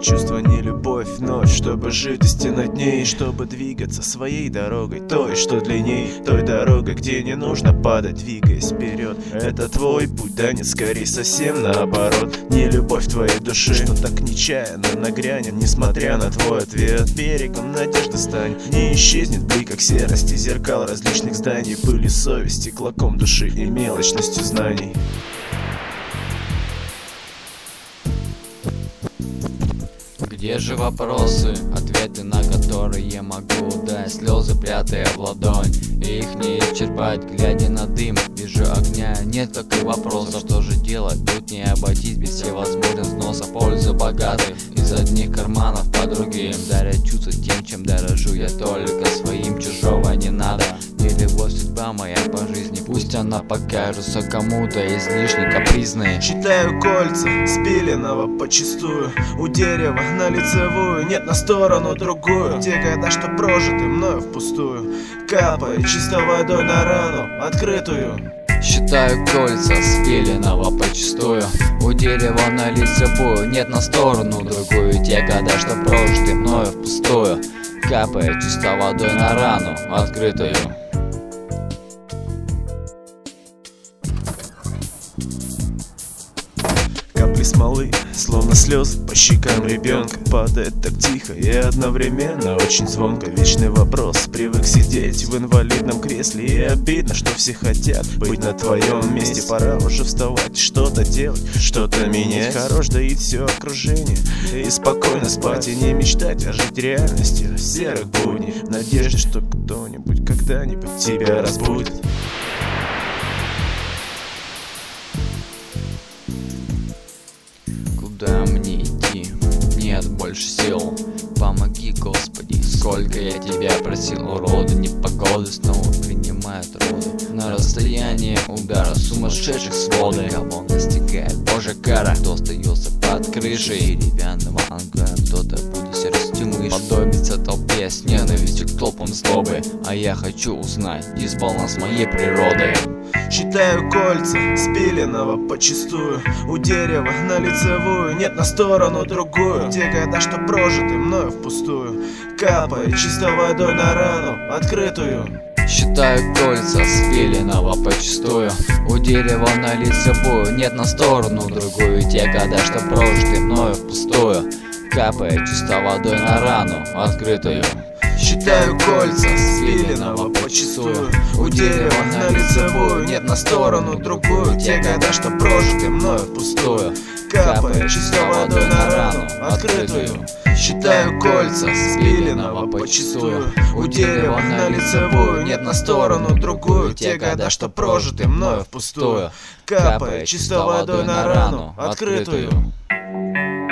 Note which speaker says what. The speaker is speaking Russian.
Speaker 1: чувство, не любовь, ночь, чтобы жить исти над ней, чтобы двигаться своей дорогой, той, что длинней, той дорогой, где не нужно падать, двигаясь вперед. Это твой путь, да нет, скорее совсем наоборот. Не любовь твоей души, что так нечаянно нагрянет, несмотря на твой ответ. Берегом надежды стань, не исчезнет блик, как серости зеркал различных зданий, пыли совести, клоком души и мелочностью знаний.
Speaker 2: Где же вопросы, ответы на которые могу дать, слезы прятая в ладонь, и их не исчерпать, глядя на дым, вижу огня, нет как и вопросов, что же делать, тут не обойтись без всевозможных взносов, пользы богатых, из одних карманов по другим, даря чувства тем, чем дорожу я только своим, чужого не надо. И любовь судьба моя по жизни, пусть она покажется кому-то излишне капризной.
Speaker 1: Считаю кольца спиленного почистую, у дерева на лицевую, нет на сторону другую. Те года, что прожиты мною впустую, капая чистой водой на рану открытую.
Speaker 2: Считаю кольца спиленного почистую, у дерева на лицевую, нет на сторону другую. Те года, что прожиты мною впустую, капая чистой водой на рану открытую.
Speaker 1: Капли смолы, словно слезы по щекам ребенка, падает так тихо и одновременно очень звонко. Вечный вопрос, привык сидеть в инвалидном кресле, и обидно, что все хотят быть на твоем месте. Пора уже вставать, что-то делать, что-то менять. Хорош доить все окружение и спокойно спать, и не мечтать, а жить реальностью серых будней, в надежде, что кто-нибудь когда-нибудь тебя разбудит.
Speaker 2: Куда мне идти? Нет больше сил. Помоги, Господи, сколько я тебя просил. Уроды непогоды снова принимают роды. На расстоянии удара сумасшедших своды кого настигает Божья кара. Кто остается под крышей деревянного ангара, кто-то будет серостью мышь, подобиться толпе с ненавистью к толпам злобы. А я хочу узнать дисбаланс моей природы.
Speaker 1: Считаю кольца спиленного почистую, у дерева на лицевую, нет на сторону другую. Те года, что прожиты мною впустую, капая чистой водой на рану открытую.
Speaker 2: Считаю кольца спиленного почистую, у дерева на лицевую, нет на сторону другую. Те года, что прожиты мною впустую, капая чистой водой на рану открытую.
Speaker 1: Считаю кольца спиленного почистую, у дерева на лицевую, нет на сторону другую. Те года, что прожиты мною впустую, капая чистой водой на рану открытую. Считаю кольца спиленного почистую, у дерева на лицевую, нет на сторону другую. Те года, что прожиты мною впустую, капая чистой водой на рану открытую.